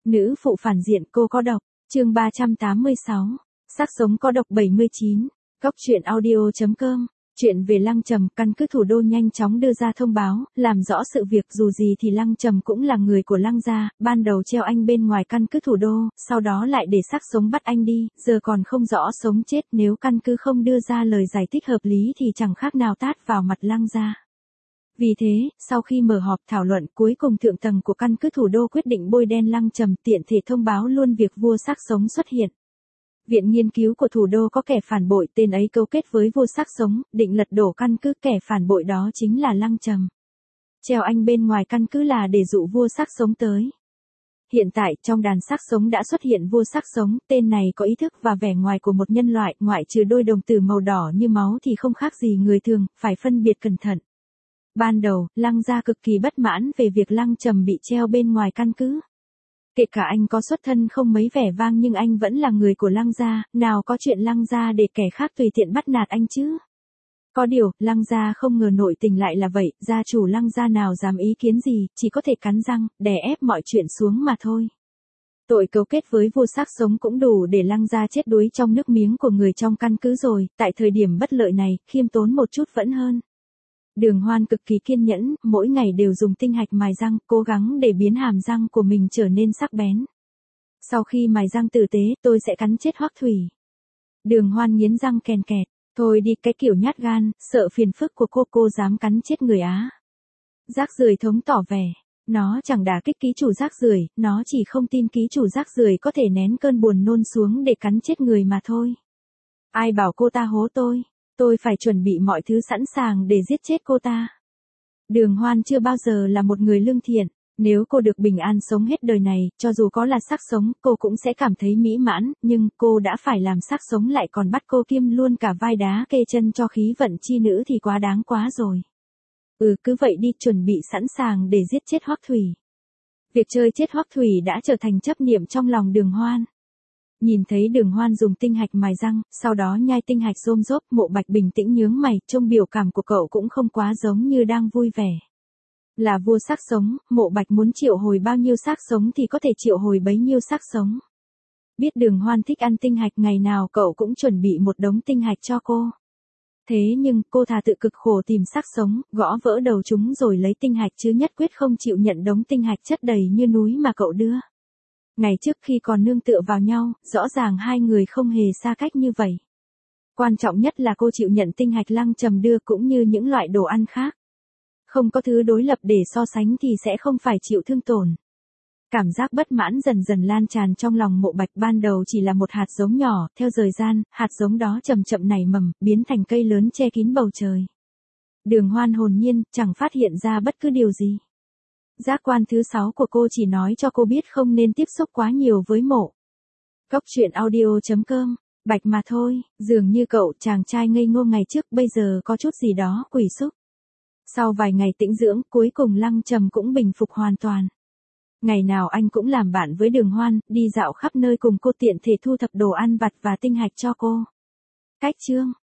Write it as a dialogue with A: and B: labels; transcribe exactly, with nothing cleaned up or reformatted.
A: Nữ phụ phản diện cô có độc, chương ba trăm tám mươi sáu, xác sống có độc bảy mươi chín, góc truyện audio.com, chuyện về Lăng Trầm. Căn cứ thủ đô nhanh chóng đưa ra thông báo, làm rõ sự việc. Dù gì thì Lăng Trầm cũng là người của Lăng gia, ban đầu treo anh bên ngoài căn cứ thủ đô, sau đó lại để xác sống bắt anh đi, giờ còn không rõ sống chết. Nếu căn cứ không đưa ra lời giải thích hợp lý thì chẳng khác nào tát vào mặt Lăng gia. Vì thế, sau khi mở họp thảo luận, cuối cùng thượng tầng của căn cứ thủ đô quyết định bôi đen Lăng Trầm, tiện thể thông báo luôn việc vua xác sống xuất hiện. Viện nghiên cứu của thủ đô có kẻ phản bội, tên ấy cấu kết với vua xác sống, định lật đổ căn cứ. Kẻ phản bội đó chính là Lăng Trầm. Treo anh bên ngoài căn cứ là để dụ vua xác sống tới. Hiện tại, trong đàn xác sống đã xuất hiện vua xác sống. Tên này có ý thức và vẻ ngoài của một nhân loại, ngoại trừ đôi đồng tử màu đỏ như máu thì không khác gì người thường, phải phân biệt cẩn thận. Ban đầu, Lăng gia cực kỳ bất mãn về việc Lăng Trầm bị treo bên ngoài căn cứ. Kể cả anh có xuất thân không mấy vẻ vang nhưng anh vẫn là người của Lăng gia, nào có chuyện Lăng gia để kẻ khác tùy tiện bắt nạt anh chứ. Có điều, Lăng gia không ngờ nội tình lại là vậy, gia chủ Lăng gia nào dám ý kiến gì, chỉ có thể cắn răng, đè ép mọi chuyện xuống mà thôi. Tội cấu kết với vua xác sống cũng đủ để Lăng gia chết đuối trong nước miếng của người trong căn cứ rồi. Tại thời điểm bất lợi này, khiêm tốn một chút vẫn hơn. Đường Hoan cực kỳ kiên nhẫn, mỗi ngày đều dùng tinh hạch mài răng, cố gắng để biến hàm răng của mình trở nên sắc bén. Sau khi mài răng tử tế, tôi sẽ cắn chết Hoắc Thủy. Đường Hoan nghiến răng kèn kẹt, thôi đi, cái kiểu nhát gan, sợ phiền phức của cô cô dám cắn chết người á. Rác rưởi thống tỏ vẻ, nó chẳng đả kích ký chủ rác rưởi, nó chỉ không tin ký chủ rác rưởi có thể nén cơn buồn nôn xuống để cắn chết người mà thôi. Ai bảo cô ta hố tôi? Tôi phải chuẩn bị mọi thứ sẵn sàng để giết chết cô ta. Đường Hoan chưa bao giờ là một người lương thiện. Nếu cô được bình an sống hết đời này, cho dù có là xác sống, cô cũng sẽ cảm thấy mỹ mãn, nhưng cô đã phải làm xác sống lại còn bắt cô kiêm luôn cả vai đá kê chân cho khí vận chi nữ thì quá đáng quá rồi. Ừ, cứ vậy đi, chuẩn bị sẵn sàng để giết chết Hoắc Thủy. Việc chơi chết Hoắc Thủy đã trở thành chấp niệm trong lòng Đường Hoan. Nhìn thấy Đường Hoan dùng tinh hạch mài răng, sau đó nhai tinh hạch rôm rốp, Mộ Bạch bình tĩnh nhướng mày, trông biểu cảm của cậu cũng không quá giống như đang vui vẻ. Là vua xác sống, Mộ Bạch muốn triệu hồi bao nhiêu xác sống thì có thể triệu hồi bấy nhiêu xác sống. Biết Đường Hoan thích ăn tinh hạch, ngày nào cậu cũng chuẩn bị một đống tinh hạch cho cô. Thế nhưng, cô thà tự cực khổ tìm xác sống, gõ vỡ đầu chúng rồi lấy tinh hạch chứ nhất quyết không chịu nhận đống tinh hạch chất đầy như núi mà cậu đưa. Ngày trước khi còn nương tựa vào nhau, rõ ràng hai người không hề xa cách như vậy. Quan trọng nhất là cô chịu nhận tinh hạch Lăng Trầm đưa cũng như những loại đồ ăn khác. Không có thứ đối lập để so sánh thì sẽ không phải chịu thương tổn. Cảm giác bất mãn dần dần lan tràn trong lòng Mộ Bạch, ban đầu chỉ là một hạt giống nhỏ, theo thời gian, hạt giống đó chậm chậm nảy mầm, biến thành cây lớn che kín bầu trời. Đường Hoan hồn nhiên, chẳng phát hiện ra bất cứ điều gì. Giác quan thứ sáu của cô chỉ nói cho cô biết không nên tiếp xúc quá nhiều với Mộ. Góc truyện audio.com, Bạch mà thôi, dường như cậu chàng trai ngây ngô ngày trước bây giờ có chút gì đó quỷ xúc. Sau vài ngày tĩnh dưỡng, cuối cùng Lăng Trầm cũng bình phục hoàn toàn. Ngày nào anh cũng làm bạn với Đường Hoan, đi dạo khắp nơi cùng cô, tiện thể thu thập đồ ăn vặt và tinh hạch cho cô. Cách chương